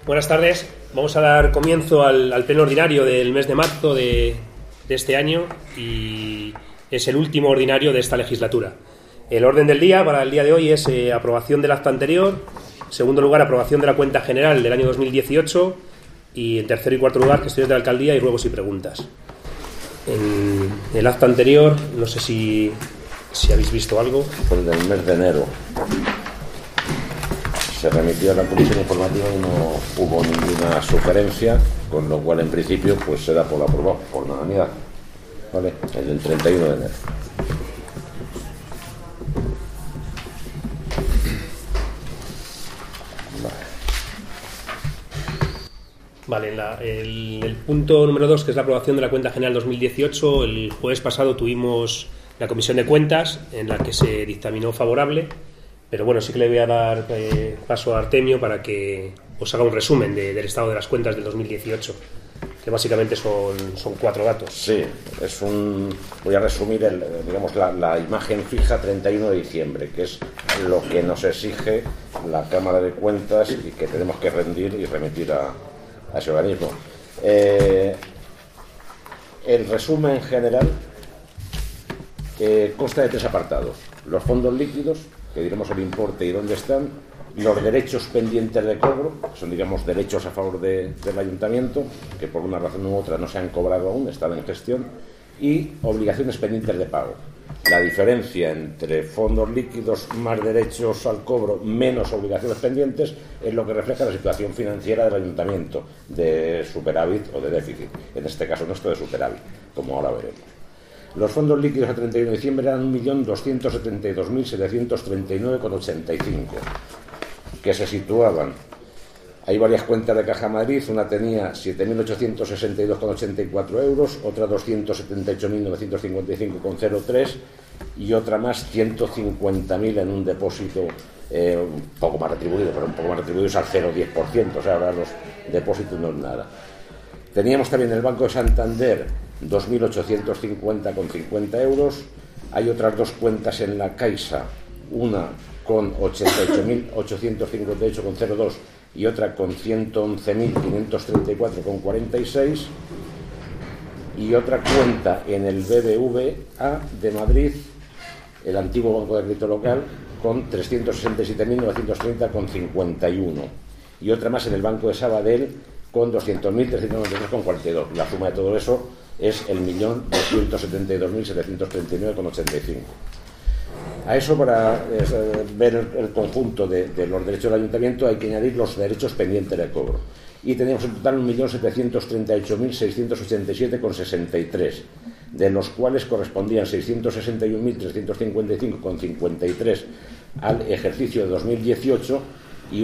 Buenas tardes. Vamos a dar comienzo al pleno ordinario del mes de marzo de este año y es el último ordinario de esta legislatura. El orden del día para el día de hoy es aprobación del acta anterior, en segundo lugar aprobación de la cuenta general del año 2018 y en tercer y cuarto lugar gestiones de la alcaldía y ruegos y preguntas. En el acta anterior, no sé si habéis visto algo. Pues del mes de enero se remitió a la comisión informativa y no hubo ninguna sugerencia, con lo cual en principio pues se da por aprobado por unanimidad, ¿vale? El del 31 de enero. Vale, el punto número 2, que es la aprobación de la cuenta general 2018, el jueves pasado tuvimos la comisión de cuentas en la que se dictaminó favorable, pero bueno, sí que le voy a dar paso a Artemio para que os haga un resumen del estado de las cuentas del 2018, que básicamente son 4 datos. Sí, voy a resumir la imagen fija 31 de diciembre, que es lo que nos exige la Cámara de Cuentas y que tenemos que rendir y remitir a ese organismo. El resumen general consta de 3 apartados: los fondos líquidos, que diremos el importe y dónde están; los derechos pendientes de cobro, que son, digamos, derechos a favor del ayuntamiento, que por una razón u otra no se han cobrado aún, están en gestión; y obligaciones pendientes de pago. La diferencia entre fondos líquidos más derechos al cobro menos obligaciones pendientes es lo que refleja la situación financiera del ayuntamiento, de superávit o de déficit, en este caso nuestro de superávit, como ahora veremos. Los fondos líquidos a 31 de diciembre eran 1.272.739,85, que se situaban. Hay varias cuentas de Caja Madrid, una tenía 7.862,84 euros, otra 278.955,03 y otra más 150.000 en un depósito un poco más retribuido, pero un poco más retribuido es al 0,10%, o sea, ahora los depósitos no es nada. Teníamos también el Banco de Santander 2.850,50 euros, hay otras 2 cuentas en la Caixa, una con 88.858,02 y otra con 111.534,46, y otra cuenta en el BBVA de Madrid, el antiguo Banco de Crédito Local, con 367.930,51, y otra más en el Banco de Sabadell con 200.393,42. La suma de todo eso es el 1.272.739,85. A eso, para ver el conjunto de los derechos del ayuntamiento, hay que añadir los derechos pendientes de cobro. Y teníamos en total 1.738.687,63, de los cuales correspondían 661.355,53 al ejercicio de 2018 y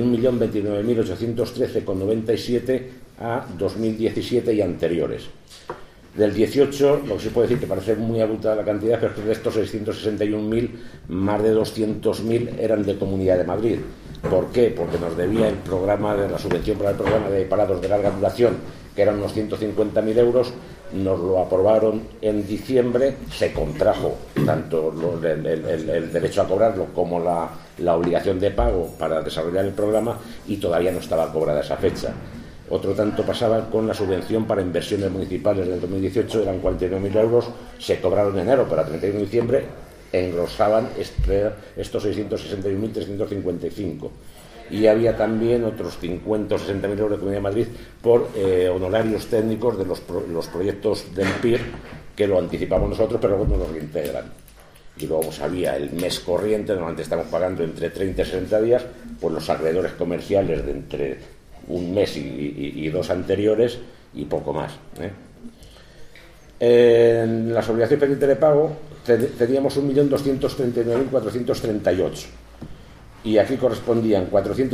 1.029.813,97 a 2017 y anteriores. Del 18, lo que se puede decir que parece muy abultada la cantidad, pero es que de estos 661.000, más de 200.000 eran de Comunidad de Madrid. ¿Por qué? Porque nos debía el programa de la subvención para el programa de parados de larga duración, que eran unos 150.000 euros, nos lo aprobaron en diciembre, se contrajo tanto el derecho a cobrarlo como la obligación de pago para desarrollar el programa y todavía no estaba cobrada esa fecha. Otro tanto pasaba con la subvención para inversiones municipales del 2018, eran 49.000 euros, se cobraron en enero, pero a 31 de diciembre engrosaban estos 661.355. Y había también otros 50 o 60.000 euros de Comunidad de Madrid por honorarios técnicos de los proyectos del PIR, que lo anticipamos nosotros, pero luego nos lo reintegran. Y luego había el mes corriente, normalmente estamos pagando entre 30 y 60 días, pues los acreedores comerciales de entre un mes y 2 anteriores y poco más. En las obligaciones pendientes de pago teníamos 1.239.438 y aquí correspondían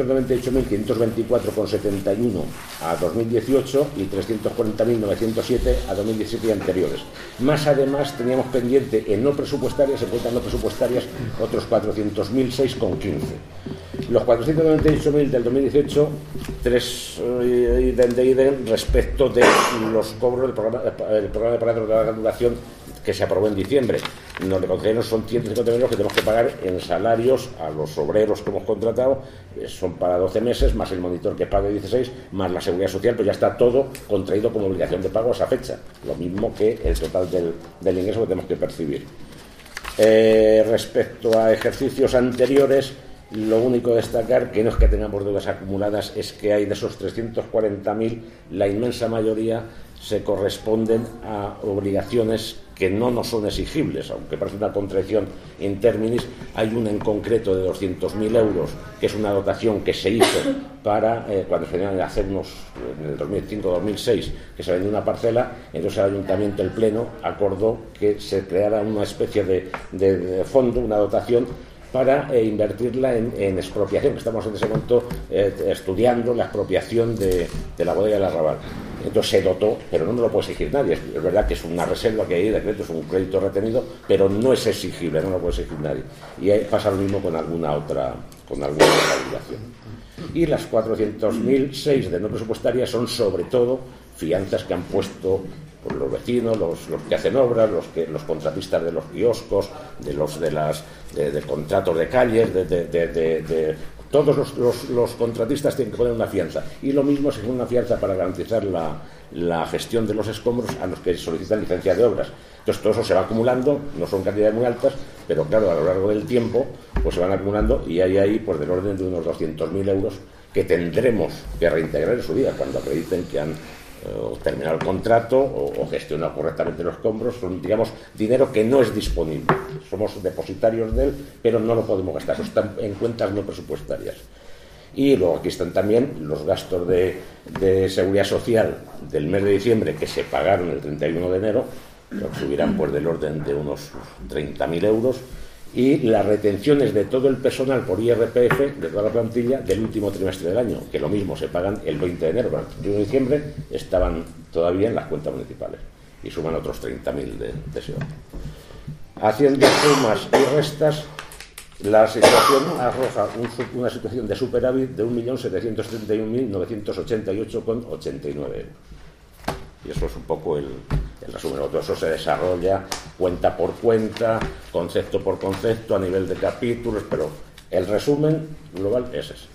498.524,71 a 2018 y 340.907 a 2017 y anteriores. Más además teníamos pendiente en no presupuestarias, en cuentas no presupuestarias, otros 400.006,15. Los 498.000 del 2018, 3 idem respecto de los cobros del programa de parados de larga duración que se aprobó en diciembre. nos le concedieron son 150 euros que tenemos que pagar en salarios a los obreros que hemos contratado, son para 12 meses, más el monitor que pague 16, más la seguridad social, pues ya está todo contraído como obligación de pago a esa fecha, lo mismo que el total del ingreso que tenemos que percibir. Respecto a ejercicios anteriores, lo único destacar que no es que tengamos deudas acumuladas, es que hay de esos 340.000, la inmensa mayoría se corresponden a obligaciones que no nos son exigibles, aunque parece una contradicción in terminis. Hay una en concreto de 200.000 euros, que es una dotación que se hizo para, cuando se venían a hacernos en el 2005-2006, que se vendió una parcela, entonces el Ayuntamiento, el Pleno, acordó que se creara una especie de fondo, una dotación, para invertirla en expropiación, que estamos en ese momento estudiando la expropiación de la bodega del Arrabal. Entonces se dotó, pero no nos lo puede exigir nadie. Es verdad que es una reserva que hay de crédito, es un crédito retenido, pero no es exigible, no lo puede exigir nadie. Y ahí pasa lo mismo con alguna otra obligación. Y las 400.006 de no presupuestarias son sobre todo fianzas que han puesto por los vecinos, los que hacen obras, los contratistas de los kioscos, de contratos de calles, todos los contratistas tienen que poner una fianza, y lo mismo se pone una fianza para garantizar la gestión de los escombros a los que solicitan licencia de obras. Entonces todo eso se va acumulando, no son cantidades muy altas, pero claro, a lo largo del tiempo pues se van acumulando, y hay ahí pues del orden de unos 200.000 euros que tendremos que reintegrar en su día cuando acrediten que han terminado el contrato o gestionado correctamente los escombros. Son, digamos, dinero que no es disponible, somos depositarios de él, pero no lo podemos gastar, eso está en cuentas no presupuestarias. Y luego aquí están también los gastos de seguridad social del mes de diciembre, que se pagaron el 31 de enero, que subirán pues del orden de unos 30.000 euros, y las retenciones de todo el personal por IRPF de toda la plantilla del último trimestre del año, que lo mismo se pagan el 20 de enero, pero el 31 de diciembre estaban todavía en las cuentas municipales y suman otros 30.000 de ese orden. Haciendo sumas y restas, la situación arroja una situación de superávit de 1.731.988,89 euros. Y eso es un poco el resumen. Todo eso se desarrolla cuenta por cuenta, concepto por concepto, a nivel de capítulos, pero el resumen global es ese.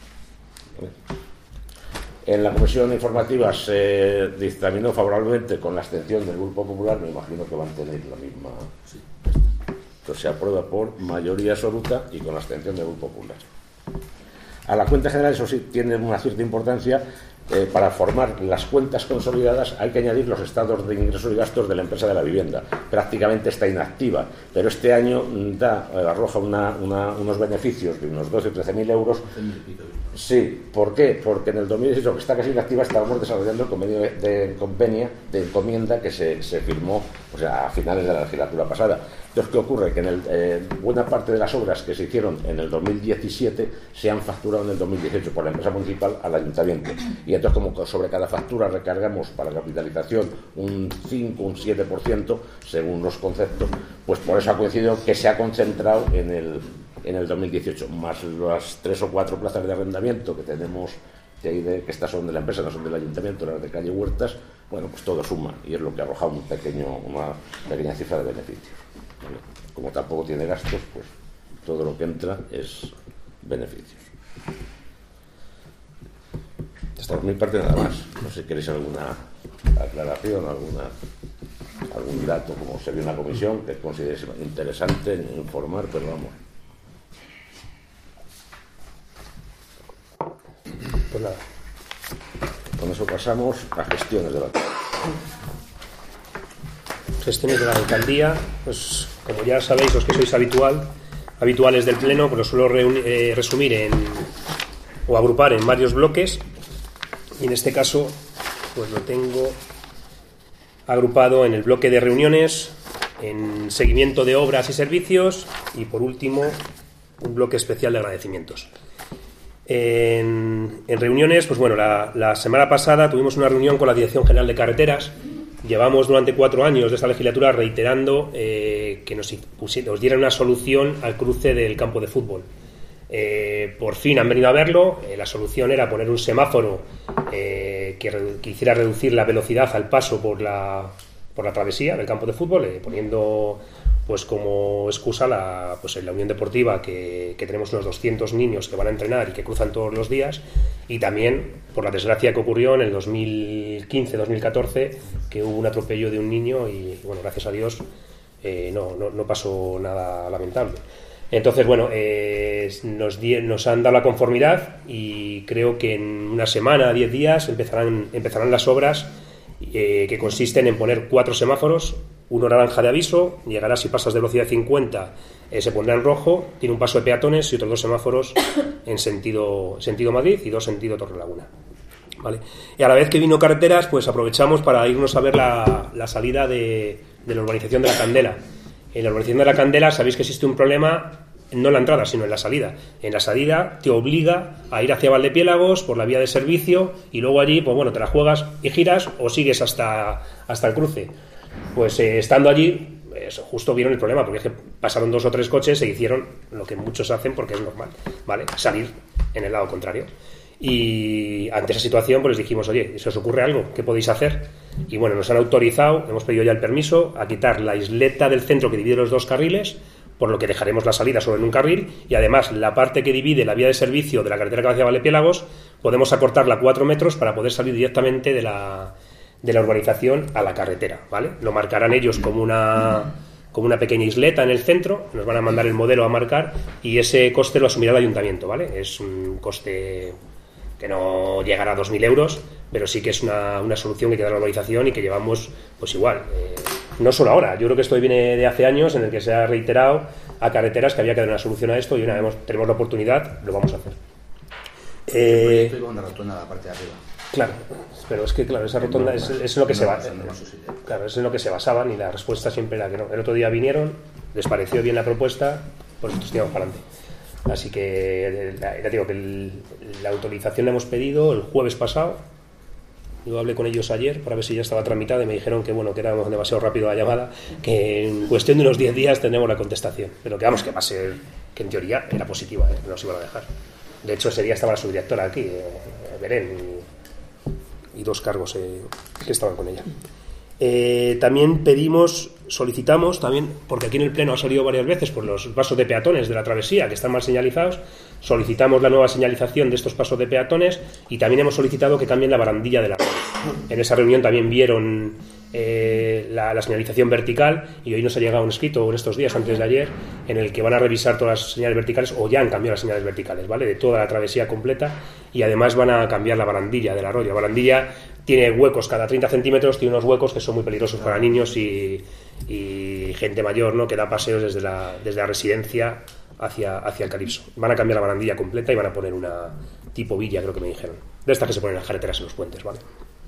En la comisión informativa se dictaminó favorablemente con la abstención del Grupo Popular, me imagino que van a tener la misma. Sí. Entonces se aprueba por mayoría absoluta y con la abstención del Grupo Popular. A la cuenta general, eso sí, tiene una cierta importancia. Para formar las cuentas consolidadas hay que añadir los estados de ingresos y gastos de la empresa de la vivienda. Prácticamente está inactiva, pero este año arroja unos beneficios de unos 12 o 13.000 euros. Sí, ¿por qué? Porque en el 2018, que está casi inactiva, estábamos desarrollando el convenio de encomienda que se firmó, o sea, a finales de la legislatura pasada. Entonces, ¿qué ocurre? Que buena parte de las obras que se hicieron en el 2017 se han facturado en el 2018 por la empresa municipal al ayuntamiento. Y entonces, como sobre cada factura recargamos para capitalización un 5, un 7%, según los conceptos, pues por eso ha coincidido que se ha concentrado en el 2018, más las 3 o 4 plazas de arrendamiento que tenemos, que estas son de la empresa, no son del ayuntamiento, las de calle Huertas. Bueno, pues todo suma y es lo que arroja una pequeña cifra de beneficios. Como tampoco tiene gastos, pues todo lo que entra es beneficios. Por mi parte nada más. No sé si queréis alguna aclaración, algún dato, como se ve en la comisión, que consideréis interesante informar, pero vamos. Pues nada. Con eso pasamos a gestiones de la alcaldía. Gestiones de la alcaldía, pues como ya sabéis, los que sois habituales del pleno, pues lo suelo resumir o agrupar en varios bloques, y en este caso pues lo tengo agrupado en el bloque de reuniones, en seguimiento de obras y servicios, y por último un bloque especial de agradecimientos. En reuniones, pues bueno, la semana pasada tuvimos una reunión con la Dirección General de Carreteras. Llevamos durante 4 años de esta legislatura reiterando que nos dieran una solución al cruce del campo de fútbol. Por fin han venido a verlo. La solución era poner un semáforo que hiciera reducir la velocidad al paso por la travesía del campo de fútbol, poniendo pues como excusa en la Unión Deportiva que tenemos unos 200 niños que van a entrenar y que cruzan todos los días, y también por la desgracia que ocurrió en el 2015-2014, que hubo un atropello de un niño y bueno, gracias a Dios no pasó nada lamentable. Entonces, bueno, nos han dado la conformidad y creo que en una semana, 10 días, empezarán las obras que consisten en poner 4 semáforos, uno naranja de aviso, llegará si pasas de velocidad 50, se pondrá en rojo, tiene un paso de peatones y otros 2 semáforos en sentido Madrid y 2 sentido Torrelaguna. ¿Vale? Y a la vez que vino Carreteras, pues aprovechamos para irnos a ver la salida de la urbanización de La Candela. En la urbanización de La Candela sabéis que existe un problema, no en la entrada, sino en la salida. En la salida te obliga a ir hacia Valdepiélagos por la vía de servicio y luego allí, pues bueno, te la juegas y giras o sigues hasta el cruce. Pues estando allí, justo vieron el problema, porque es que pasaron 2 o 3 coches e hicieron lo que muchos hacen porque es normal, ¿vale? Salir en el lado contrario. Y ante esa situación pues les dijimos, oye, ¿se os ocurre algo? ¿Qué podéis hacer? Y bueno, nos han autorizado, hemos pedido ya el permiso a quitar la isleta del centro que divide los 2 carriles, por lo que dejaremos la salida solo en un carril, y además la parte que divide la vía de servicio de la carretera que va hacia Valdepiélagos podemos acortarla 4 metros para poder salir directamente de la urbanización a la carretera, ¿vale? Lo marcarán ellos como una pequeña isleta en el centro, nos van a mandar el modelo a marcar y ese coste lo asumirá el ayuntamiento, ¿vale? Es un coste que no llegará a 2.000 euros, pero sí que es una solución que queda en la urbanización y que llevamos, pues igual, no solo ahora, yo creo que esto viene de hace años en el que se ha reiterado a Carreteras que había que dar una solución a esto y una vez tenemos la oportunidad, lo vamos a hacer. El proyecto iba una rotonda a la parte de arriba. Claro, pero es que claro, esa rotonda es lo que se va, claro, es en lo que se basaban y la respuesta siempre era que no. El otro día vinieron, les pareció bien la propuesta, pues nosotros tiramos para adelante. Así que ya digo que la autorización la hemos pedido el jueves pasado. Yo hablé con ellos ayer para ver si ya estaba tramitada y me dijeron que bueno, que éramos demasiado rápido la llamada, que en cuestión de unos 10 días tendremos la contestación, pero que vamos, que va a ser, que en teoría era positiva, que nos iban a dejar. De hecho ese día estaba la subdirectora aquí, Belén, y 2 cargos que estaban con ella. También solicitamos también, porque aquí en el pleno ha salido varias veces por los pasos de peatones de la travesía que están mal señalizados, solicitamos la nueva señalización de estos pasos de peatones y también hemos solicitado que cambien la barandilla de la radio. En esa reunión también vieron la señalización vertical y hoy nos ha llegado un escrito en estos días, antes de ayer, en el que van a revisar todas las señales verticales, o ya han cambiado las señales verticales, ¿vale? De toda la travesía completa, y además van a cambiar la barandilla del arroyo. La barandilla tiene huecos cada 30 centímetros, tiene unos huecos que son muy peligrosos para niños y gente mayor, ¿no? Que da paseos desde la residencia hacia el Calipso. Van a cambiar la barandilla completa y van a poner una tipo villa, creo que me dijeron, de estas que se ponen en las carreteras en los puentes, ¿vale?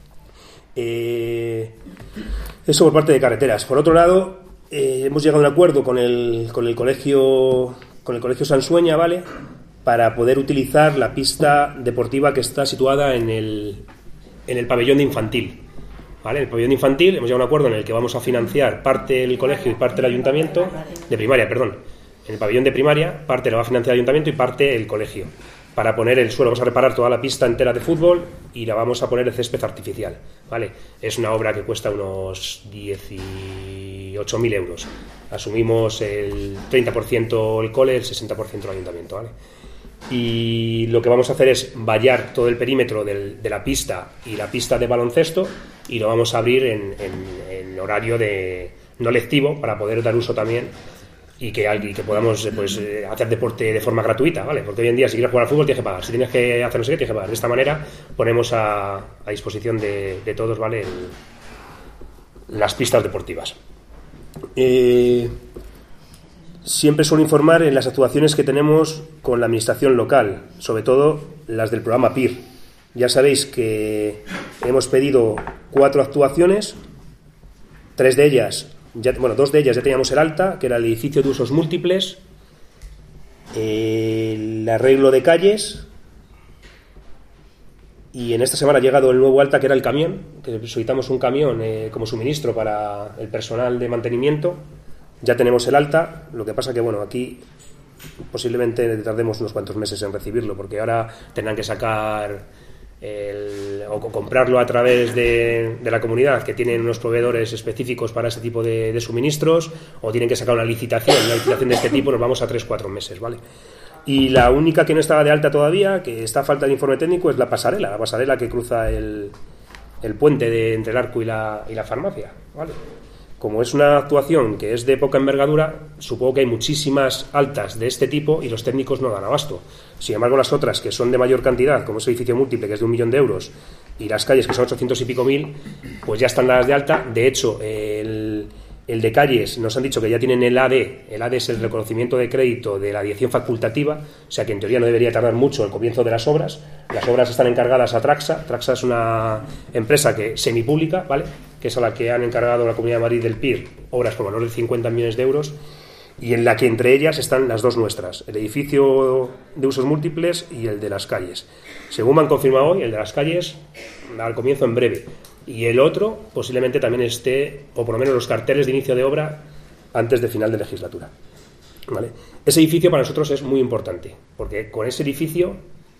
Eso por parte de Carreteras. Por otro lado, hemos llegado a un acuerdo con el colegio Sansueña, ¿vale? Para poder utilizar la pista deportiva que está situada en el pabellón de infantil, ¿vale? En el pabellón de infantil hemos llegado a un acuerdo en el que vamos a financiar parte el colegio y parte el ayuntamiento, de primaria, perdón. En el pabellón de primaria, parte la va a financiar el ayuntamiento y parte el colegio. Para poner el suelo, vamos a reparar toda la pista entera de fútbol y la vamos a poner de césped artificial, ¿vale? Es una obra que cuesta unos 18.000 euros. Asumimos el 30% el cole, el 60% el ayuntamiento, ¿vale? Y lo que vamos a hacer es vallar todo el perímetro de la pista y la pista de baloncesto y lo vamos a abrir en horario no lectivo para poder dar uso también y que podamos hacer deporte de forma gratuita, ¿vale? Porque hoy en día si quieres jugar al fútbol tienes que pagar, si tienes que hacer no sé qué tienes que pagar. De esta manera ponemos a disposición de todos, ¿vale? Las pistas deportivas. Siempre suelo informar en las actuaciones que tenemos con la administración local, sobre todo las del programa PIR. Ya sabéis que hemos pedido 4 actuaciones, 2 de ellas ya teníamos el alta, que era el edificio de usos múltiples, el arreglo de calles, y en esta semana ha llegado el nuevo alta, que era el camión, que solicitamos un camión como suministro para el personal de mantenimiento. Ya tenemos el alta, lo que pasa que bueno, aquí posiblemente tardemos unos cuantos meses en recibirlo, porque ahora tendrán que sacar o comprarlo a través de la comunidad, que tienen unos proveedores específicos para ese tipo de suministros, o tienen que sacar una licitación. Una licitación de este tipo nos vamos a 3-4 meses, ¿vale? Y la única que no estaba de alta todavía, que está a falta de informe técnico, es la pasarela que cruza el puente entre el Arco y la farmacia, ¿vale? Como es una actuación que es de poca envergadura, supongo que hay muchísimas altas de este tipo y los técnicos no dan abasto. Sin embargo, las otras, que son de mayor cantidad, como ese edificio múltiple, que es de 1 millón de euros, y las calles, que son 800 y pico mil, pues ya están dadas de alta. De hecho, el de calles nos han dicho que ya tienen el AD. El AD es el reconocimiento de crédito de la dirección facultativa, o sea que en teoría no debería tardar mucho el comienzo de las obras. Las obras están encargadas a Traxa. Traxa es una empresa semipública, ¿vale?, que es a la que han encargado la Comunidad de Madrid del PIR obras por valor de 50 millones de euros, y en la que entre ellas están las dos nuestras, el edificio de usos múltiples y el de las calles. Según me han confirmado hoy, el de las calles al comienzo en breve, y el otro posiblemente también esté, o por lo menos los carteles de inicio de obra, antes de final de legislatura, ¿vale? Ese edificio para nosotros es muy importante, porque con ese edificio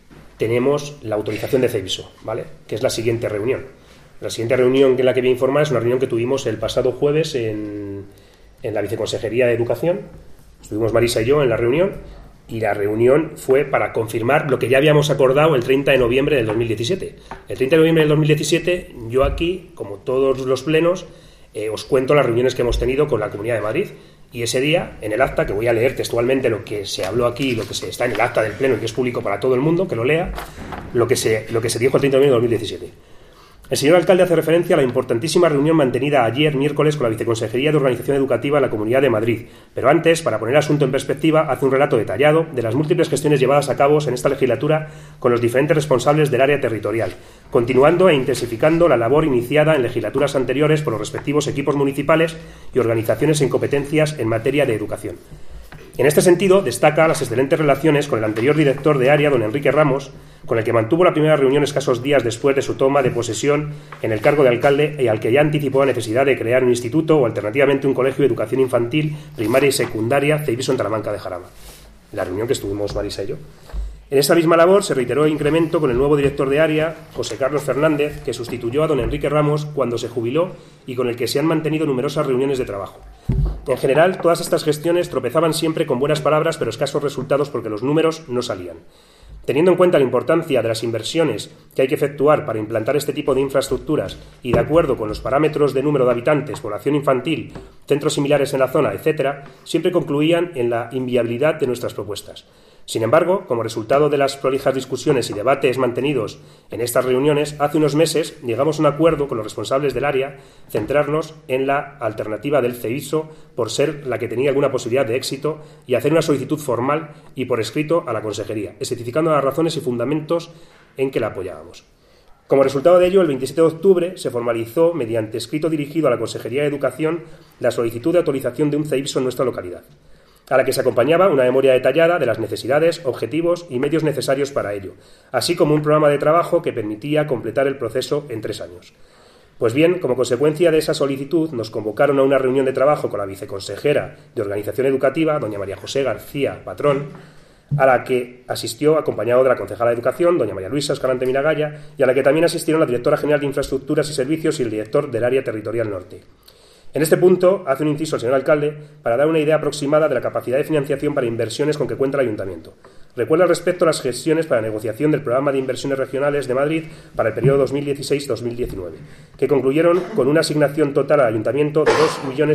tenemos la autorización de CEIBSO, ¿vale?, que es la siguiente reunión. La siguiente reunión en la que voy a informar es una reunión que tuvimos el pasado jueves en la Viceconsejería de Educación. Estuvimos Marisa y yo en la reunión, y la reunión fue para confirmar lo que ya habíamos acordado el 30 de noviembre del 2017. El 30 de noviembre del 2017, yo aquí, como todos los plenos, os cuento las reuniones que hemos tenido con la Comunidad de Madrid. Y ese día, en el acta, que voy a leer textualmente lo que se habló aquí, lo que está en el acta del pleno y que es público para todo el mundo, que lo lea, lo que se dijo el 30 de noviembre del 2017. El señor alcalde hace referencia a la importantísima reunión mantenida ayer, miércoles, con la Viceconsejería de Organización Educativa de la Comunidad de Madrid. Pero antes, para poner el asunto en perspectiva, hace un relato detallado de las múltiples gestiones llevadas a cabo en esta legislatura con los diferentes responsables del área territorial, continuando e intensificando la labor iniciada en legislaturas anteriores por los respectivos equipos municipales y organizaciones en competencias en materia de educación. En este sentido, destaca las excelentes relaciones con el anterior director de área, don Enrique Ramos, con el que mantuvo la primera reunión escasos días después de su toma de posesión en el cargo de alcalde, y al que ya anticipó la necesidad de crear un instituto o alternativamente un colegio de educación infantil, primaria y secundaria CEIBSO en Talamanca de Jarama. La reunión que estuvimos Marisa y yo. En esta misma labor se reiteró el incremento con el nuevo director de área, José Carlos Fernández, que sustituyó a don Enrique Ramos cuando se jubiló y con el que se han mantenido numerosas reuniones de trabajo. En general, todas estas gestiones tropezaban siempre con buenas palabras, pero escasos resultados porque los números no salían. Teniendo en cuenta la importancia de las inversiones que hay que efectuar para implantar este tipo de infraestructuras y de acuerdo con los parámetros de número de habitantes, población infantil, centros similares en la zona, etc., siempre concluían en la inviabilidad de nuestras propuestas. Sin embargo, como resultado de las prolijas discusiones y debates mantenidos en estas reuniones, hace unos meses llegamos a un acuerdo con los responsables del área, centrarnos en la alternativa del CEIBSO por ser la que tenía alguna posibilidad de éxito y hacer una solicitud formal y por escrito a la Consejería, especificando las razones y fundamentos en que la apoyábamos. Como resultado de ello, el 27 de octubre se formalizó, mediante escrito dirigido a la Consejería de Educación, la solicitud de autorización de un CEIBSO en nuestra localidad, a la que se acompañaba una memoria detallada de las necesidades, objetivos y medios necesarios para ello, así como un programa de trabajo que permitía completar el proceso en 3 años. Pues bien, como consecuencia de esa solicitud, nos convocaron a una reunión de trabajo con la viceconsejera de Organización Educativa, doña María José García Patrón, a la que asistió acompañado de la concejala de Educación, doña María Luisa Escalante Miragaya, y a la que también asistieron la directora general de Infraestructuras y Servicios y el director del área territorial norte. En este punto, hace un inciso el señor alcalde para dar una idea aproximada de la capacidad de financiación para inversiones con que cuenta el Ayuntamiento. Recuerda al respecto las gestiones para la negociación del Programa de Inversiones Regionales de Madrid para el periodo 2016-2019, que concluyeron con una asignación total al Ayuntamiento de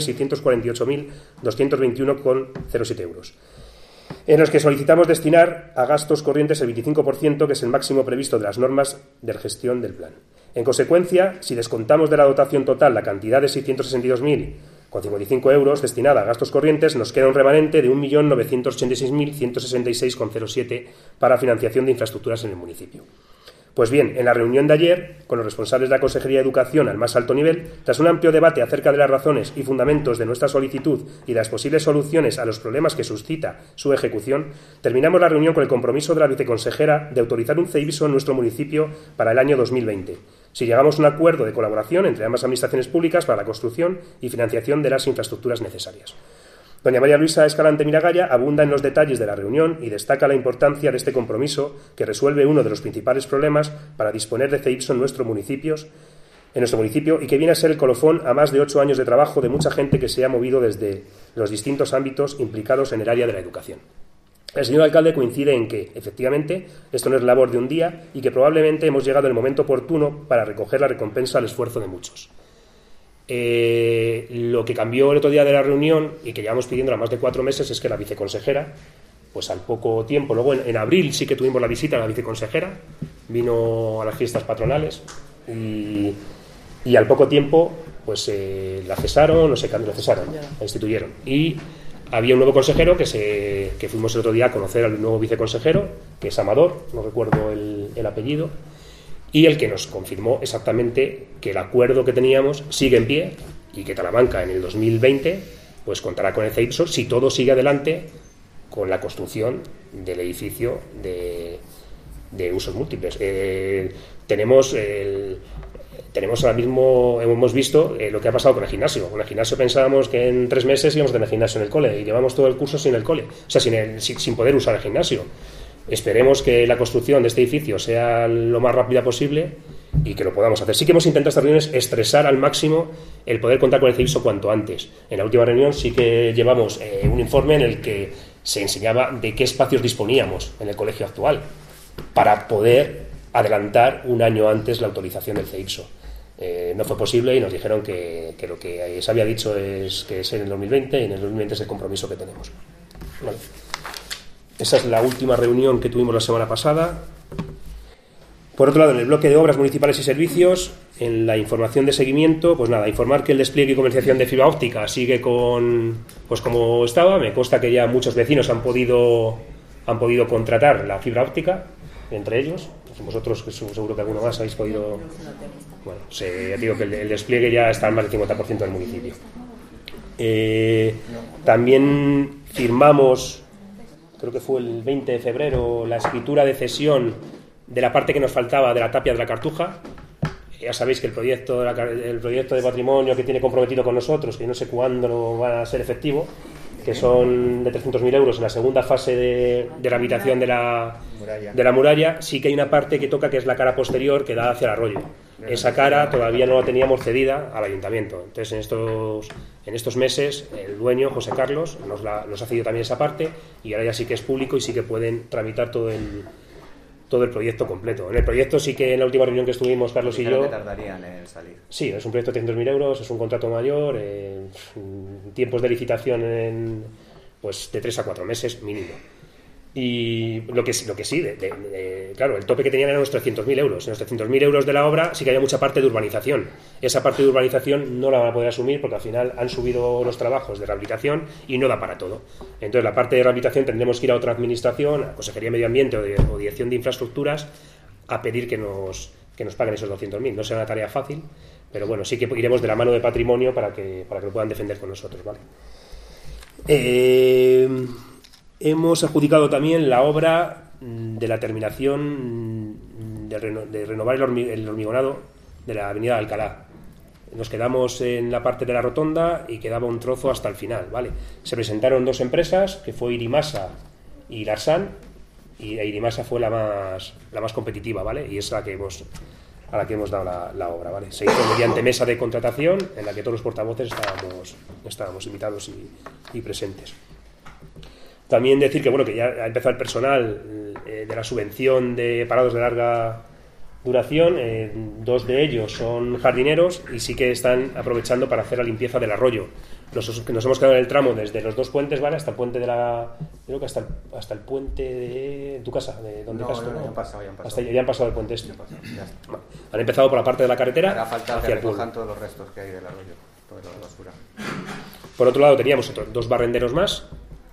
2.648.221,07 euros, en los que solicitamos destinar a gastos corrientes el 25%, que es el máximo previsto de las normas de gestión del plan. En consecuencia, si descontamos de la dotación total la cantidad de 662.055 euros destinada a gastos corrientes, nos queda un remanente de 1.986.166,07 para financiación de infraestructuras en el municipio. Pues bien, en la reunión de ayer, con los responsables de la Consejería de Educación al más alto nivel, tras un amplio debate acerca de las razones y fundamentos de nuestra solicitud y de las posibles soluciones a los problemas que suscita su ejecución, terminamos la reunión con el compromiso de la viceconsejera de autorizar un CEIBSO en nuestro municipio para el año 2020, si llegamos a un acuerdo de colaboración entre ambas administraciones públicas para la construcción y financiación de las infraestructuras necesarias. Doña María Luisa Escalante Miragaya abunda en los detalles de la reunión y destaca la importancia de este compromiso que resuelve uno de los principales problemas para disponer de CEIPSO en nuestro municipio y que viene a ser el colofón a más de 8 años de trabajo de mucha gente que se ha movido desde los distintos ámbitos implicados en el área de la educación. El señor alcalde coincide en que, efectivamente, esto no es labor de un día y que probablemente hemos llegado en el momento oportuno para recoger la recompensa al esfuerzo de muchos. Lo que cambió el otro día de la reunión y que llevamos pidiendo a más de 4 meses es que la viceconsejera, pues al poco tiempo, luego en abril sí que tuvimos la visita de la viceconsejera, vino a las fiestas patronales y al poco tiempo pues la cesaron, la instituyeron. Y había un nuevo consejero que fuimos el otro día a conocer al nuevo viceconsejero, que es Amador, no recuerdo el apellido, y el que nos confirmó exactamente que el acuerdo que teníamos sigue en pie y que Talamanca en el 2020 pues contará con el CEIPSO si todo sigue adelante con la construcción del edificio de usos múltiples. Tenemos ahora mismo, hemos visto lo que ha pasado con el gimnasio. Con el gimnasio pensábamos que en 3 meses íbamos a tener gimnasio en el cole y llevamos todo el curso sin el cole, o sea, sin poder usar el gimnasio. Esperemos que la construcción de este edificio sea lo más rápida posible y que lo podamos hacer. Sí que hemos intentado estas reuniones estresar al máximo el poder contar con el CEIPSO cuanto antes. En la última reunión sí que llevamos un informe en el que se enseñaba de qué espacios disponíamos en el colegio actual para poder adelantar un año antes la autorización del CEIPSO. No fue posible y nos dijeron que lo que se había dicho es que es en el 2020 y en el 2020 es el compromiso que tenemos. Vale. Esa es la última reunión que tuvimos la semana pasada. Por otro lado, en el bloque de obras municipales y servicios, en la información de seguimiento, pues nada, informar que el despliegue y comercialización de fibra óptica sigue pues como estaba. Me consta que ya muchos vecinos han podido contratar la fibra óptica, entre ellos. Vosotros, que seguro que alguno más habéis podido. Bueno, ya digo que el despliegue ya está en más del 50% del municipio. También firmamos, creo que fue el 20 de febrero, la escritura de cesión de la parte que nos faltaba de la tapia de la Cartuja. Ya sabéis que el proyecto de patrimonio que tiene comprometido con nosotros, que no sé cuándo va a ser efectivo, que son de 300.000 euros en la segunda fase de rehabilitación de la muralla, sí que hay una parte que toca, que es la cara posterior que da hacia el arroyo. Esa cara todavía no la teníamos cedida al ayuntamiento. Entonces en estos meses el dueño, José Carlos, nos ha cedido también esa parte y ahora ya sí que es público y sí que pueden tramitar todo el proyecto completo. En el proyecto sí que en la última reunión que estuvimos Carlos y yo... ¿Qué tardarían en salir? Sí, es un proyecto de 300.000 euros, es un contrato mayor, tiempos de licitación pues de 3 a 4 meses mínimo. Y lo que sí, claro, el tope que tenían eran los 300.000 euros. En los 300.000 euros de la obra sí que había mucha parte de urbanización. Esa parte de urbanización no la van a poder asumir porque al final han subido los trabajos de rehabilitación y no da para todo. Entonces la parte de rehabilitación tendremos que ir a otra administración, a Consejería de Medio Ambiente o Dirección de Infraestructuras, a pedir que nos paguen esos 200.000. No será una tarea fácil, pero bueno, sí que iremos de la mano de patrimonio para que lo puedan defender con nosotros, ¿vale? Hemos adjudicado también la obra de la terminación de renovar el hormigonado de la avenida de Alcalá. Nos quedamos en la parte de la rotonda y quedaba un trozo hasta el final, ¿vale? Se presentaron 2 empresas, que fue Irimasa y Larsan, y Irimasa fue la más competitiva, ¿vale? Y es a la que hemos dado la obra, ¿vale? Se hizo mediante mesa de contratación en la que todos los portavoces estábamos invitados y presentes. También decir que ya ha empezado el personal de la subvención de parados de larga duración. 2 de ellos son jardineros y sí que están aprovechando para hacer la limpieza del arroyo. Nos hemos quedado en el tramo desde los 2 puentes, ¿vale? Hasta el puente creo que hasta el puente de tu casa, de donde ya han pasado. Ya han pasado el puente este. Vale. Han empezado por la parte de la carretera. Hará falta hacia que el pueblo. recojan todos los restos que hay del arroyo, toda la basura. Por otro lado teníamos 2 barrenderos más,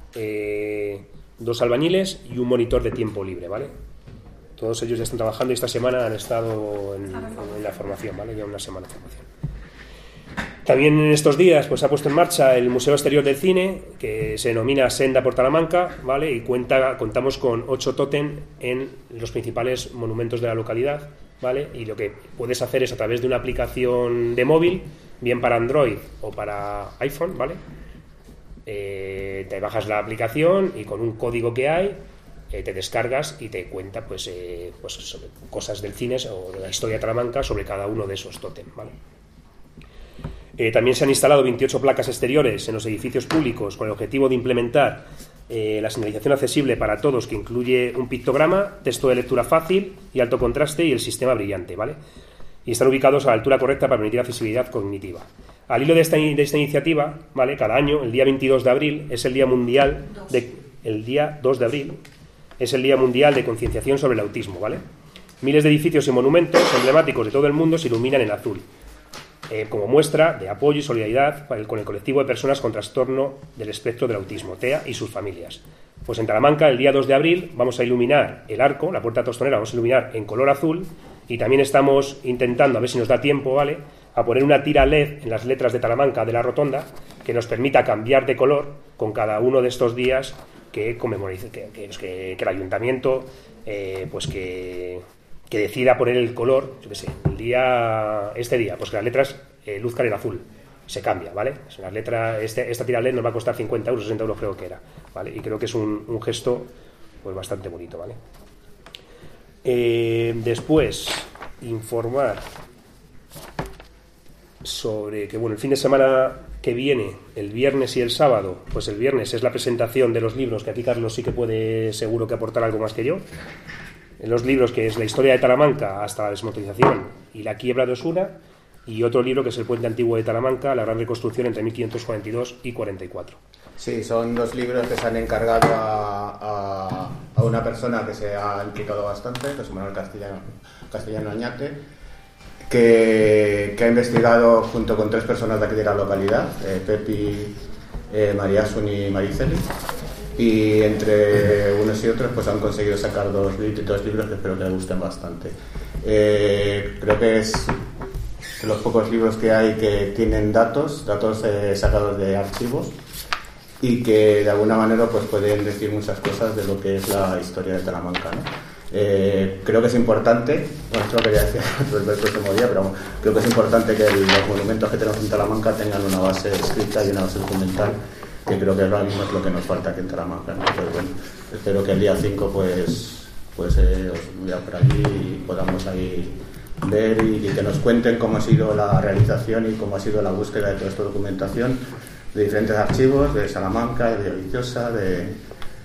2 albañiles y un monitor de tiempo libre, ¿vale? Todos ellos ya están trabajando y esta semana han estado en la formación, ¿vale? Ya una semana de formación. También en estos días pues se ha puesto en marcha el Museo Exterior del Cine, que se denomina Senda por Talamanca, ¿vale? Y contamos con 8 tótem en los principales monumentos de la localidad, ¿vale? Y lo que puedes hacer es a través de una aplicación de móvil, bien para Android o para iPhone, ¿vale? te bajas la aplicación y con un código que hay te descargas y te cuenta pues sobre cosas del cine o de la historia de Talamanca sobre cada uno de esos tótem, ¿vale? También se han instalado 28 placas exteriores en los edificios públicos con el objetivo de implementar la señalización accesible para todos, que incluye un pictograma, texto de lectura fácil y alto contraste y el sistema brillante, ¿vale? Y están ubicados a la altura correcta para permitir accesibilidad cognitiva. Al hilo de esta iniciativa, ¿vale? Cada año, el día 22 de abril, es el Día Mundial el día 2 de abril es el Día Mundial de Concienciación sobre el Autismo, ¿vale? Miles de edificios y monumentos emblemáticos de todo el mundo se iluminan en azul, como muestra de apoyo y solidaridad con el colectivo de personas con trastorno del espectro del autismo, TEA, y sus familias. Pues en Talamanca, el día 2 de abril, vamos a iluminar el arco, la puerta tostonera, vamos a iluminar en color azul, y también estamos intentando, a ver si nos da tiempo, ¿vale?, a poner una tira LED en las letras de Talamanca de la rotonda que nos permita cambiar de color con cada uno de estos días que conmemorice, que el ayuntamiento pues que decida poner el color, yo qué sé, este día, pues que las letras luzcan en azul. Se cambia, ¿vale? Las letras, esta tira LED nos va a costar 50 euros, 60 euros creo que era, ¿vale? Y creo que es un gesto pues bastante bonito, ¿vale? Después, informar sobre que, bueno, el fin de semana que viene, el viernes y el sábado, pues el viernes es la presentación de los libros, que aquí Carlos sí que puede seguro que aportar algo más que yo. Los libros que es la historia de Talamanca hasta la desmotorización y la quiebra de Osuna, y otro libro que es el puente antiguo de Talamanca, la gran reconstrucción entre 1542 y 44. Sí, son dos libros que se han encargado a una persona que se ha implicado bastante, que es Manuel Castellano Añate, que ha investigado junto con 3 personas de aquí de la localidad, Pepi, María Asun y Mariceli, y entre unos y otros pues han conseguido sacar dos libros que espero que les gusten bastante. Creo que es de los pocos libros que hay que tienen datos sacados de archivos y que de alguna manera pues pueden decir muchas cosas de lo que es la historia de Talamanca, ¿no? Creo que es importante, bueno, esto lo quería decir el próximo día, pero creo que es importante que los monumentos que tenemos en Talamanca tengan una base escrita y una base documental, que creo que ahora mismo es lo que nos falta aquí en Talamanca, ¿no? Pues bueno, espero que el día 5 pues os voy a por allí y podamos ahí ver y que nos cuenten cómo ha sido la realización y cómo ha sido la búsqueda de toda esta documentación de diferentes archivos, de Salamanca, de Villaviciosa, de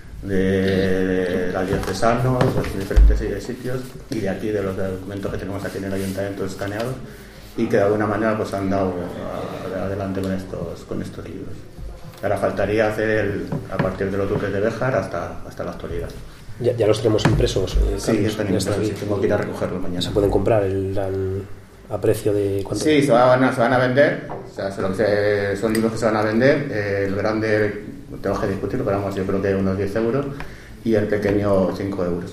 la diocesano, los diferentes sitios, y de aquí, de los documentos que tenemos aquí en el ayuntamiento escaneados, y que de alguna manera pues han dado adelante con estos libros. Ahora faltaría hacer a partir de los duques de Béjar hasta la actualidad. Ya los tenemos impresos. Sí, están impresos, sí, tengo que ir a recogerlos mañana. ¿Se pueden comprar a precio de cuánto? Sí, se van a vender, o sea, son libros que se van a vender. El grande tengo que discutirlo, pero vamos, yo creo que unos 10 euros, y el pequeño 5 euros.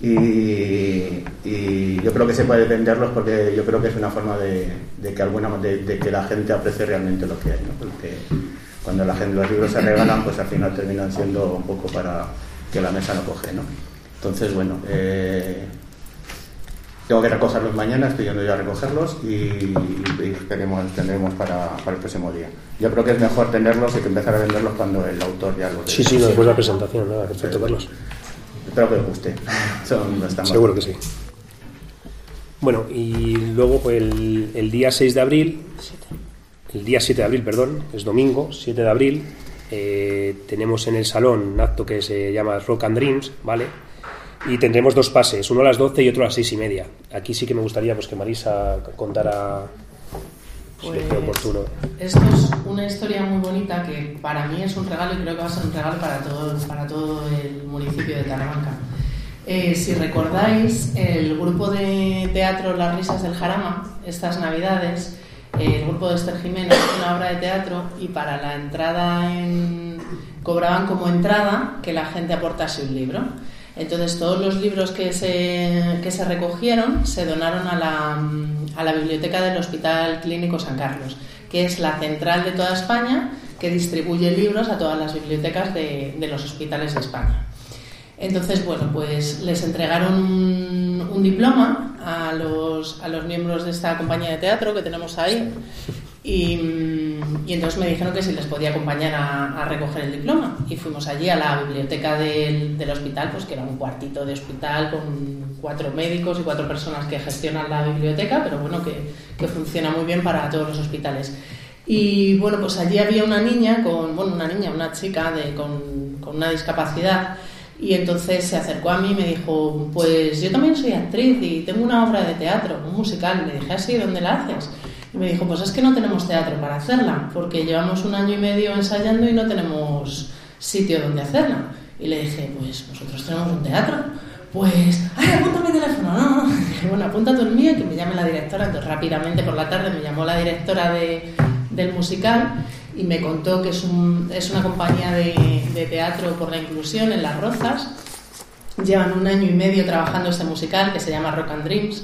Y yo creo que se puede venderlos porque yo creo que es una forma de que la gente aprecie realmente lo que hay, ¿no? Porque cuando los libros se regalan, pues al final terminan siendo un poco para que la mesa no coge, ¿no? Entonces, bueno, tengo que recogerlos mañana, estoy yendo ya a recogerlos y tendremos para el próximo día. Yo creo que es mejor tenerlos y que empezar a venderlos cuando el autor ya los... Sí, después de la presentación, nada, perfecto, Carlos. Espero que os guste. Seguro que sí. Bueno, y luego pues, el día 6 de abril, el día 7 de abril, perdón, es domingo, 7 de abril, tenemos en el salón un acto que se llama Rock and Dreams, ¿vale? Y tendremos 2 pases, uno a las 12 y otro a las 6:30. Aquí sí que me gustaría pues que Marisa contara, si le fue oportuno. Esto es una historia muy bonita que para mí es un regalo y creo que va a ser un regalo para todo el municipio de Talamanca. Si recordáis, el grupo de teatro Las Risas del Jarama, estas Navidades, el grupo de Esther Jiménez hizo una obra de teatro y para la entrada cobraban como entrada que la gente aportase un libro. Entonces todos los libros que se recogieron se donaron a la biblioteca del Hospital Clínico San Carlos, que es la central de toda España que distribuye libros a todas las bibliotecas de los hospitales de España. Entonces, bueno, pues les entregaron un diploma a los miembros de esta compañía de teatro que tenemos ahí y entonces me dijeron que si les podía acompañar a recoger el diploma. Y fuimos allí a la biblioteca del hospital, pues que era un cuartito de hospital con 4 médicos y 4 personas que gestionan la biblioteca, pero bueno, que funciona muy bien para todos los hospitales. Y bueno, pues allí había una niña, una chica con una discapacidad, y entonces se acercó a mí y me dijo, pues yo también soy actriz y tengo una obra de teatro, un musical. Le dije, ¿así? ¿Dónde la haces? Y me dijo, pues es que no tenemos teatro para hacerla, porque llevamos 1 año y medio ensayando y no tenemos sitio donde hacerla. Y le dije, pues nosotros tenemos un teatro. Pues, apunta mi teléfono, ¿no? Bueno, apunta tú el mío y que me llame la directora. Entonces rápidamente por la tarde me llamó la directora del musical y me contó que es una compañía de teatro por la inclusión en Las Rozas. Llevan 1 año y medio trabajando este musical que se llama Rock and Dreams,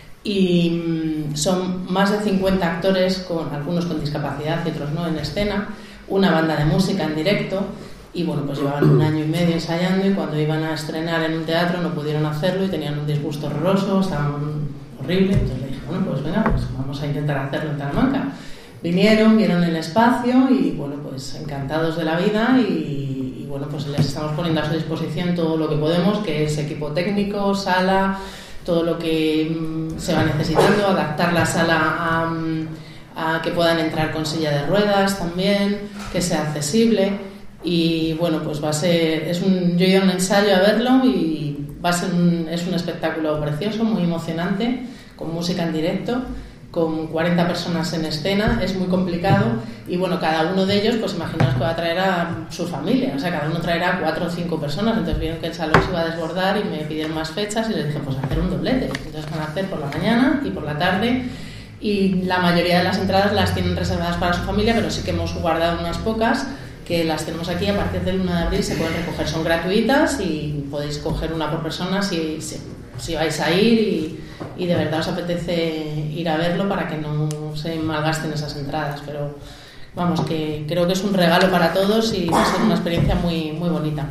y son más de 50 actores, algunos con discapacidad y otros no, en escena, una banda de música en directo. Y bueno, pues llevaban 1 año y medio ensayando, y cuando iban a estrenar en un teatro no pudieron hacerlo y tenían un disgusto horroroso, estaban horribles. Entonces le dije, bueno, pues venga, pues vamos a intentar hacerlo en Talamanca. Vinieron, vieron el espacio y bueno, pues encantados de la vida, y bueno, pues les estamos poniendo a su disposición todo lo que podemos, que es equipo técnico, sala, todo lo que se va necesitando, adaptar la sala a que puedan entrar con silla de ruedas también, que sea accesible. Y bueno, pues va a ser, yo he ido a un ensayo a verlo y es un espectáculo precioso, muy emocionante, con música en directo, con 40 personas en escena. Es muy complicado y bueno, cada uno de ellos, pues imaginaos que va a traer a su familia, o sea, cada uno traerá 4 o 5 personas. Entonces vieron que el salón se iba a desbordar y me pidieron más fechas y les dije, pues hacer un doblete. Entonces van a hacer por la mañana y por la tarde, y la mayoría de las entradas las tienen reservadas para su familia, pero sí que hemos guardado unas pocas que las tenemos aquí. A partir del 1 de abril se pueden recoger, son gratuitas y podéis coger una por persona si vais a ir y de verdad os apetece ir a verlo, para que no se malgasten esas entradas. Pero vamos, que creo que es un regalo para todos y va a ser una experiencia muy, muy bonita.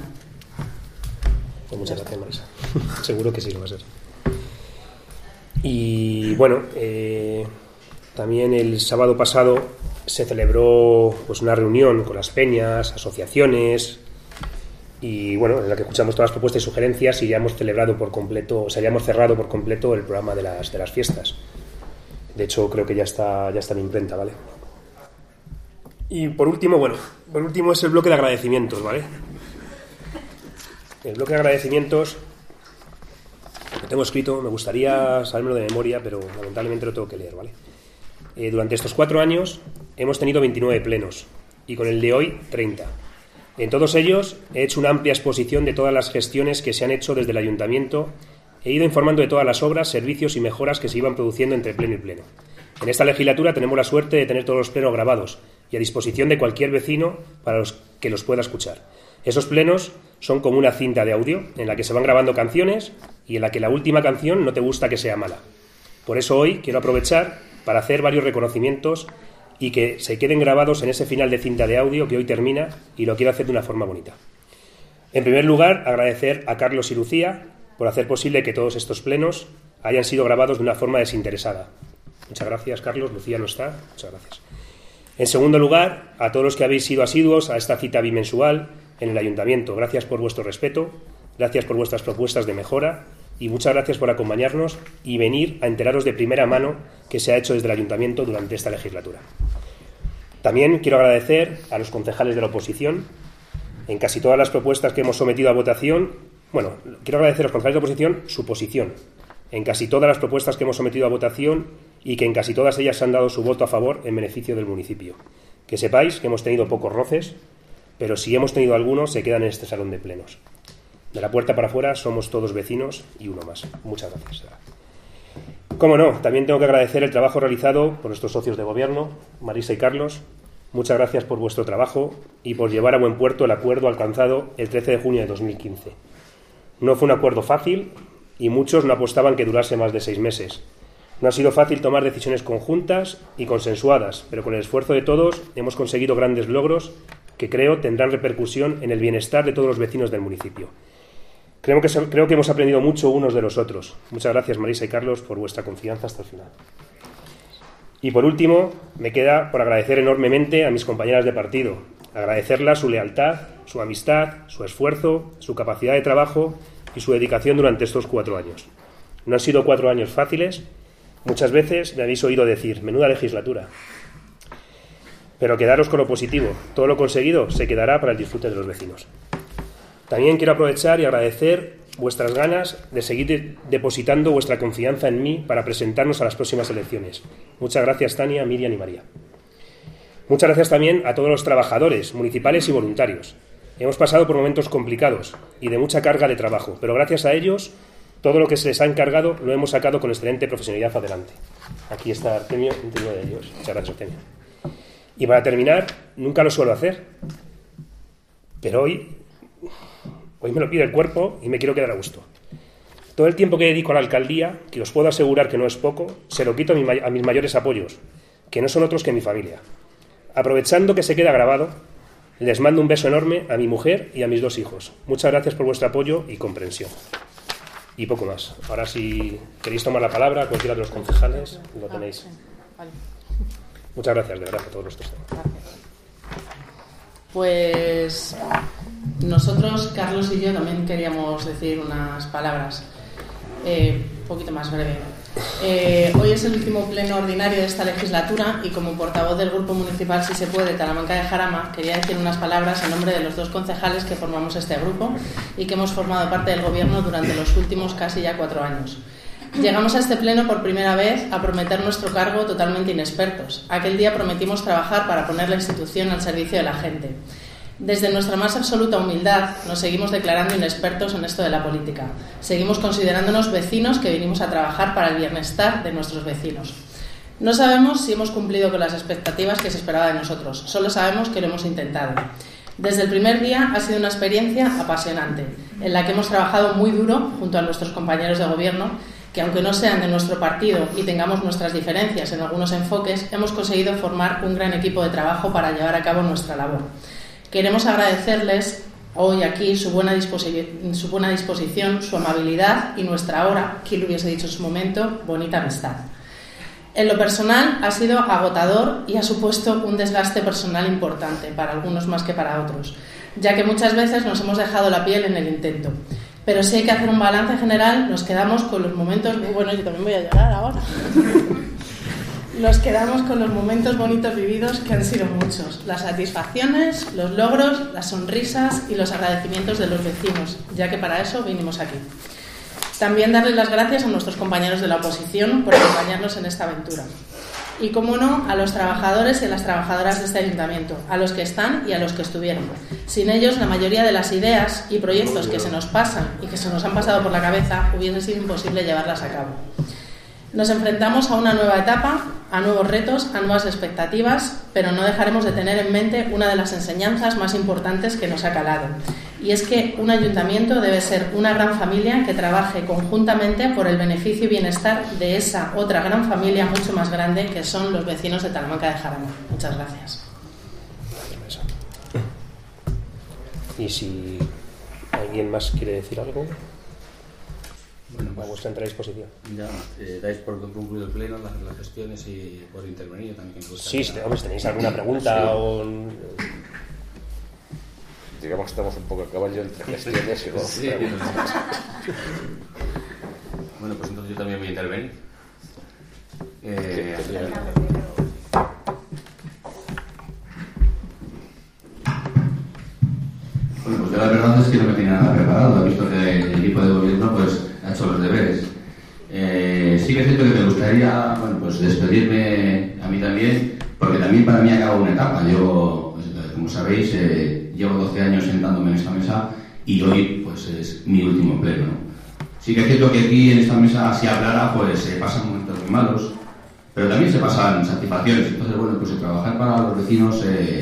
Pues muchas gracias, Marisa. Seguro que sí lo va a ser. Y bueno, también el sábado pasado se celebró pues una reunión con las peñas, asociaciones, y bueno, en la que escuchamos todas las propuestas y sugerencias, y ya hemos cerrado por completo el programa de las fiestas. De hecho, creo que ya está en imprenta, ¿vale? Y por último es el bloque de agradecimientos, ¿vale? El bloque de agradecimientos lo tengo escrito, me gustaría sabérmelo de memoria, pero lamentablemente lo tengo que leer, ¿vale? Durante estos 4 años hemos tenido 29 plenos, y con el de hoy 30. En todos ellos he hecho una amplia exposición de todas las gestiones que se han hecho desde el ayuntamiento. He ido informando de todas las obras, servicios y mejoras que se iban produciendo entre pleno y pleno. En esta legislatura tenemos la suerte de tener todos los plenos grabados y a disposición de cualquier vecino para los que los pueda escuchar. Esos plenos son como una cinta de audio en la que se van grabando canciones y en la que la última canción no te gusta que sea mala. Por eso hoy quiero aprovechar para hacer varios reconocimientos y que se queden grabados en ese final de cinta de audio que hoy termina, y lo quiero hacer de una forma bonita. En primer lugar, agradecer a Carlos y Lucía por hacer posible que todos estos plenos hayan sido grabados de una forma desinteresada. Muchas gracias, Carlos. Lucía no está. Muchas gracias. En segundo lugar, a todos los que habéis sido asiduos a esta cita bimensual en el ayuntamiento. Gracias por vuestro respeto, gracias por vuestras propuestas de mejora, y muchas gracias por acompañarnos y venir a enteraros de primera mano qué se ha hecho desde el ayuntamiento durante esta legislatura. También quiero agradecer a los concejales de la oposición. En casi todas las propuestas que hemos sometido a votación, quiero agradecer a los concejales de la oposición su posición en casi todas las propuestas que hemos sometido a votación, y que en casi todas ellas han dado su voto a favor en beneficio del municipio. Que sepáis que hemos tenido pocos roces, pero si hemos tenido algunos, se quedan en este salón de plenos. De la puerta para afuera somos todos vecinos y uno más. Muchas gracias. Cómo no, también tengo que agradecer el trabajo realizado por nuestros socios de gobierno, Marisa y Carlos. Muchas gracias por vuestro trabajo y por llevar a buen puerto el acuerdo alcanzado el 13 de junio de 2015. No fue un acuerdo fácil y muchos no apostaban que durase más de 6 meses. No ha sido fácil tomar decisiones conjuntas y consensuadas, pero con el esfuerzo de todos hemos conseguido grandes logros que creo tendrán repercusión en el bienestar de todos los vecinos del municipio. Creo que hemos aprendido mucho unos de los otros. Muchas gracias, Marisa y Carlos, por vuestra confianza hasta el final. Y por último, me queda por agradecer enormemente a mis compañeras de partido, agradecerlas su lealtad, su amistad, su esfuerzo, su capacidad de trabajo y su dedicación durante estos 4 años. No han sido 4 años fáciles, muchas veces me habéis oído decir, menuda legislatura. Pero quedaros con lo positivo, todo lo conseguido se quedará para el disfrute de los vecinos. También quiero aprovechar y agradecer vuestras ganas de seguir depositando vuestra confianza en mí para presentarnos a las próximas elecciones. Muchas gracias, Tania, Miriam y María. Muchas gracias también a todos los trabajadores, municipales y voluntarios. Hemos pasado por momentos complicados y de mucha carga de trabajo, pero gracias a ellos, todo lo que se les ha encargado lo hemos sacado con excelente profesionalidad adelante. Aquí está Artemio, uno de ellos. Muchas gracias, Artemio. Y para terminar, nunca lo suelo hacer, pero hoy me lo pide el cuerpo y me quiero quedar a gusto. Todo el tiempo que dedico a la alcaldía, que os puedo asegurar que no es poco, se lo quito a mis mayores apoyos, que no son otros que mi familia. Aprovechando que se queda grabado, les mando un beso enorme a mi mujer y a mis 2 hijos. Muchas gracias por vuestro apoyo y comprensión. Y poco más. Ahora, si queréis tomar la palabra, cualquiera de los concejales, lo tenéis. Vale. Muchas gracias, de verdad, a todos nuestros temas. Pues nosotros, Carlos y yo, también queríamos decir unas palabras, un poquito más breve. Hoy es el último pleno ordinario de esta legislatura y como portavoz del Grupo Municipal Si Se Puede, Talamanca de Jarama, quería decir unas palabras en nombre de los 2 concejales que formamos este grupo y que hemos formado parte del Gobierno durante los últimos casi ya 4 años. Llegamos a este pleno por primera vez a prometer nuestro cargo totalmente inexpertos. Aquel día prometimos trabajar para poner la institución al servicio de la gente. Desde nuestra más absoluta humildad nos seguimos declarando inexpertos en esto de la política. Seguimos considerándonos vecinos que vinimos a trabajar para el bienestar de nuestros vecinos. No sabemos si hemos cumplido con las expectativas que se esperaba de nosotros, solo sabemos que lo hemos intentado. Desde el primer día ha sido una experiencia apasionante, en la que hemos trabajado muy duro junto a nuestros compañeros de gobierno, que aunque no sean de nuestro partido y tengamos nuestras diferencias en algunos enfoques, hemos conseguido formar un gran equipo de trabajo para llevar a cabo nuestra labor. Queremos agradecerles hoy aquí su buena disposición, su amabilidad y nuestra ahora, ¿quién lo hubiese dicho en su momento?, bonita amistad. En lo personal ha sido agotador y ha supuesto un desgaste personal importante, para algunos más que para otros, ya que muchas veces nos hemos dejado la piel en el intento. Pero si hay que hacer un balance general, nos quedamos con los momentos... Bueno, yo también voy a llorar ahora. Nos quedamos con los momentos bonitos vividos, que han sido muchos. Las satisfacciones, los logros, las sonrisas y los agradecimientos de los vecinos, ya que para eso vinimos aquí. También darles las gracias a nuestros compañeros de la oposición por acompañarnos en esta aventura. Y, cómo no, a los trabajadores y a las trabajadoras de este ayuntamiento, a los que están y a los que estuvieron. Sin ellos, la mayoría de las ideas y proyectos que se nos pasan y que se nos han pasado por la cabeza hubiese sido imposible llevarlas a cabo. Nos enfrentamos a una nueva etapa, a nuevos retos, a nuevas expectativas, pero no dejaremos de tener en mente una de las enseñanzas más importantes que nos ha calado. Y es que un ayuntamiento debe ser una gran familia que trabaje conjuntamente por el beneficio y bienestar de esa otra gran familia mucho más grande que son los vecinos de Talamanca de Jarama. Muchas gracias. Y si alguien más quiere decir algo, bueno, pues, a vuestra entera disposición. Ya dais por concluido el pleno, las gestiones y por intervenir también. Sí, si tenéis alguna pregunta sí. o... Digamos que estamos un poco a caballo entre gestiones y dos. Sí. Bueno, pues entonces yo también voy a intervenir. Bueno, pues la verdad es que no me tenía nada preparado. He visto que el equipo de gobierno pues ha hecho los deberes. Sí que es cierto que me gustaría, bueno, pues despedirme a mí también, porque también para mí acaba una etapa. Yo, pues, como sabéis, llevo 12 años sentándome en esta mesa y hoy pues es mi último pleno, ¿no? Sí que es cierto que aquí en esta mesa, si hablara, pues se pasan momentos muy malos, pero también se pasan satisfacciones. Entonces, bueno, pues trabajar para los vecinos,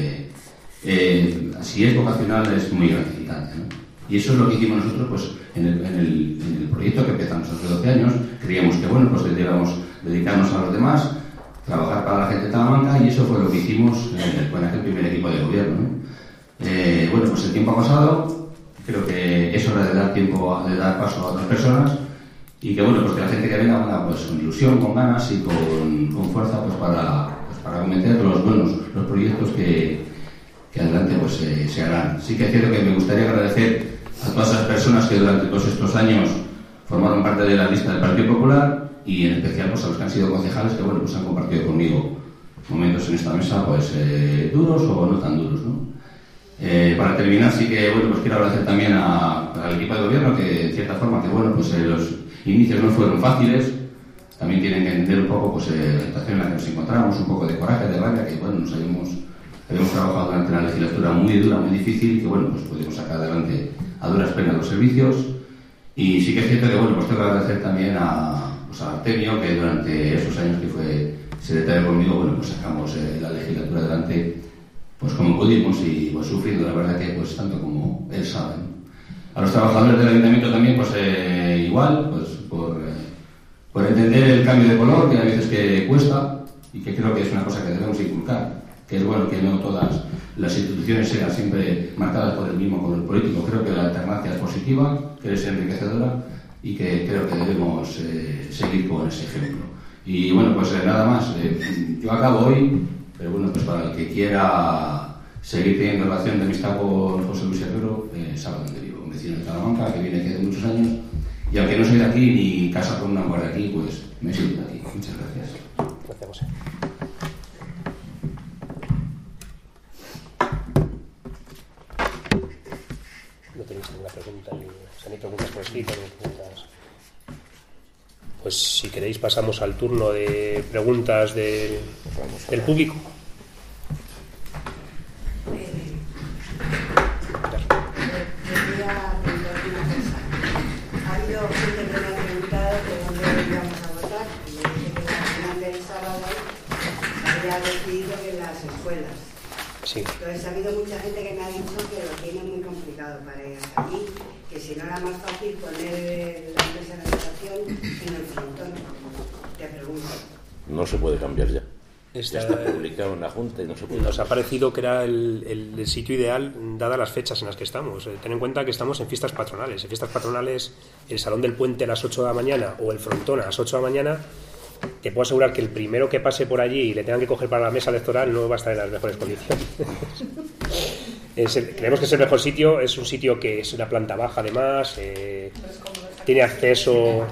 si es vocacional, es muy gratificante, ¿no? Y eso es lo que hicimos nosotros pues en el proyecto que empezamos hace 12 años. Creíamos que, bueno, pues deberíamos dedicarnos a los demás, trabajar para la gente de Talamanca, y eso fue lo que hicimos con aquel primer equipo de gobierno, ¿no? Bueno, pues el tiempo ha pasado, creo que es hora de dar paso a otras personas y que, bueno, pues que la gente que venga, pues con ilusión, con ganas y con fuerza, pues para acometer los proyectos que adelante pues se harán. Sí que es cierto que me gustaría agradecer a todas esas personas que durante todos estos años formaron parte de la lista del Partido Popular y en especial pues a los que han sido concejales que pues han compartido conmigo momentos en esta mesa pues duros o no tan duros, ¿no? Para terminar sí que pues quiero agradecer también al equipo de gobierno que en cierta forma que pues los inicios no fueron fáciles. También tienen que entender un poco pues la situación en la que nos encontramos, un poco de coraje, de rabia, que nos habíamos trabajado durante la legislatura muy dura, muy difícil, y que pues pudimos sacar adelante a duras penas los servicios. Y sí que es cierto que pues tengo que agradecer también a Artemio, que durante esos años que fue secretario conmigo, pues sacamos la legislatura adelante pues como pudimos y pues sufriendo, la verdad que pues tanto como él sabe, ¿no? A los trabajadores del ayuntamiento también pues igual, pues por entender el cambio de color, que a veces que cuesta y que creo que es una cosa que debemos inculcar, que es bueno que no todas las instituciones sean siempre marcadas por el mismo color político. Creo que la alternancia es positiva, que es enriquecedora y que creo que debemos seguir con ese ejemplo. Y bueno, pues nada más. Yo acabo hoy, pero bueno, pues para el que quiera seguir teniendo relación de amistad con José Luis Herrero, sabe dónde vivo, un vecino de Salamanca que viene aquí hace muchos años. Y aunque no soy de aquí ni casa con una mujer de aquí, pues me siento de aquí. Muchas gracias. Gracias, José. No tenéis ninguna pregunta, ni preguntas por escrito, ni preguntas. Pues si queréis pasamos al turno de preguntas del público. Gente que me ha preguntado de dónde íbamos a votar y le dije que al final del sábado había decidido que en las escuelas. Sí. Entonces ha habido mucha gente que me ha dicho que lo tiene muy complicado para ir hasta aquí, que si no era más fácil poner la empresa de educación en el frontón. Te pregunto. No se puede cambiar ya. Está publicado en la Junta y no se puede. Nos ha parecido que era el sitio ideal dadas las fechas en las que estamos. Ten en cuenta que estamos en fiestas patronales. En fiestas patronales, el Salón del Puente a las 8 de la mañana o el Frontón a las 8 de la mañana, te puedo asegurar que el primero que pase por allí y le tengan que coger para la mesa electoral no va a estar en las mejores condiciones. Creemos que es el mejor sitio. Es un sitio que es una planta baja además, tiene acceso.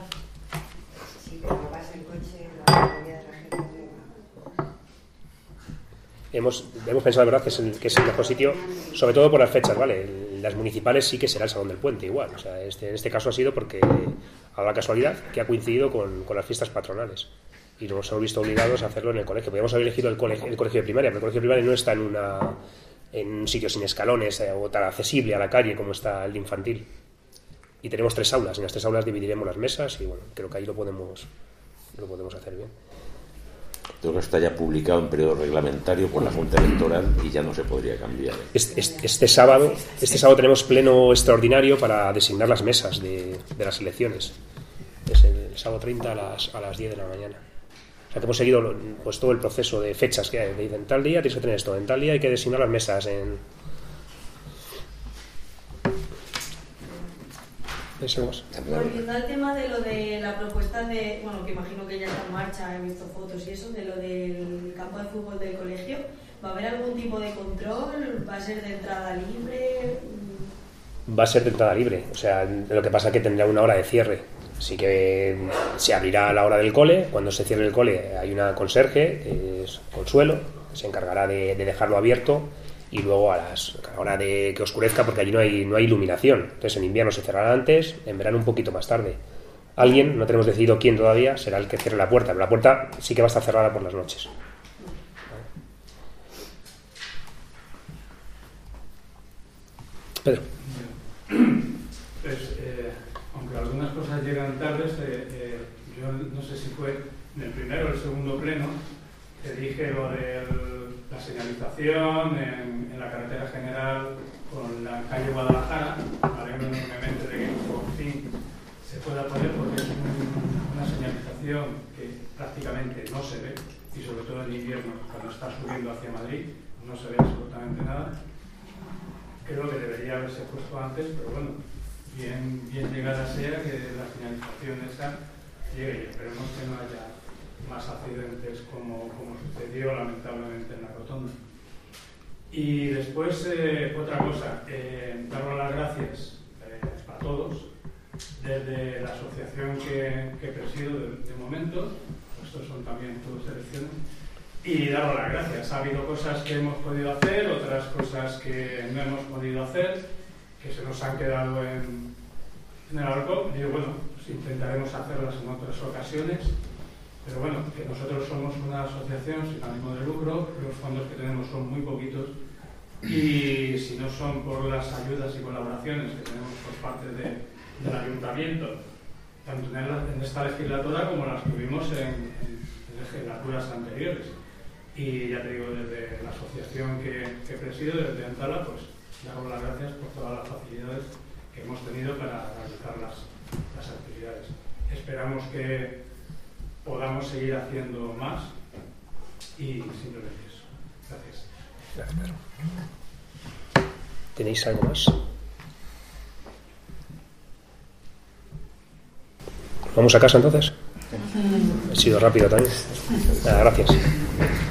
Hemos pensado de verdad que es el mejor sitio, sobre todo por las fechas, ¿vale? Las municipales sí que será el Salón del Puente igual, o sea, en este caso ha sido porque ha dado la casualidad que ha coincidido con las fiestas patronales y nos hemos visto obligados a hacerlo en el colegio. Podríamos haber elegido el colegio de primaria, pero el colegio de primaria no está en un sitio sin escalones o tan accesible a la calle como está el de infantil. Y tenemos 3 aulas, en las 3 aulas dividiremos las mesas y bueno, creo que ahí lo podemos hacer bien. Creo que está ya publicado en periodo reglamentario por la Junta Electoral y ya no se podría cambiar. Este sábado tenemos pleno extraordinario para designar las mesas de las elecciones. Es el sábado 30 a las 10 de la mañana. O sea que hemos seguido pues todo el proceso de fechas que hay. En tal día tienes que tener esto, en tal día hay que designar las mesas. Volviendo al tema de lo de la propuesta de, bueno, que imagino que ya está en marcha, he visto fotos y eso, de lo del campo de fútbol del colegio, ¿va a haber algún tipo de control? ¿Va a ser de entrada libre? Va a ser de entrada libre, o sea, lo que pasa es que tendrá una hora de cierre. Así que se abrirá a la hora del cole. Cuando se cierre el cole hay una conserje, que es Consuelo, que se encargará de dejarlo abierto. Y luego a la hora de que oscurezca, porque allí no hay iluminación. Entonces en invierno se cerrará antes, en verano un poquito más tarde. Alguien, no tenemos decidido quién todavía, será el que cierre la puerta, pero la puerta sí que va a estar cerrada por las noches. Pedro. Pues, aunque algunas cosas llegan tarde, yo no sé si fue en el primero o el segundo pleno que dije lo de la señalización en la carretera general con la calle Guadalajara. Me alegro enormemente de que por fin se pueda poner, porque es una señalización que prácticamente no se ve, y sobre todo en invierno, cuando está subiendo hacia Madrid, no se ve absolutamente nada. Creo que debería haberse puesto antes, pero bueno, bien llegada sea que la señalización esa llegue, y esperemos que no haya más accidentes como sucedió lamentablemente en la rotonda. Y después, otra cosa, daros las gracias a todos, desde la asociación que presido de momento, estos son también todos elecciones, y daros las gracias. Ha habido cosas que hemos podido hacer, otras cosas que no hemos podido hacer, que se nos han quedado en el arco. Digo, bueno, pues intentaremos hacerlas en otras ocasiones, pero bueno, que nosotros somos una asociación sin ánimo de lucro, los fondos que tenemos son muy poquitos, y si no son por las ayudas y colaboraciones que tenemos por parte del ayuntamiento, tanto en esta legislatura como las tuvimos en legislaturas anteriores. Y ya te digo, desde la asociación que presido, desde Antala, pues daros las gracias por todas las facilidades que hemos tenido para realizar las actividades. Esperamos que podamos seguir haciendo más y simplemente eso. Gracias. Gracias, Pedro. ¿Tenéis algo más? ¿Vamos a casa entonces? He sido rápido también. Nada, gracias.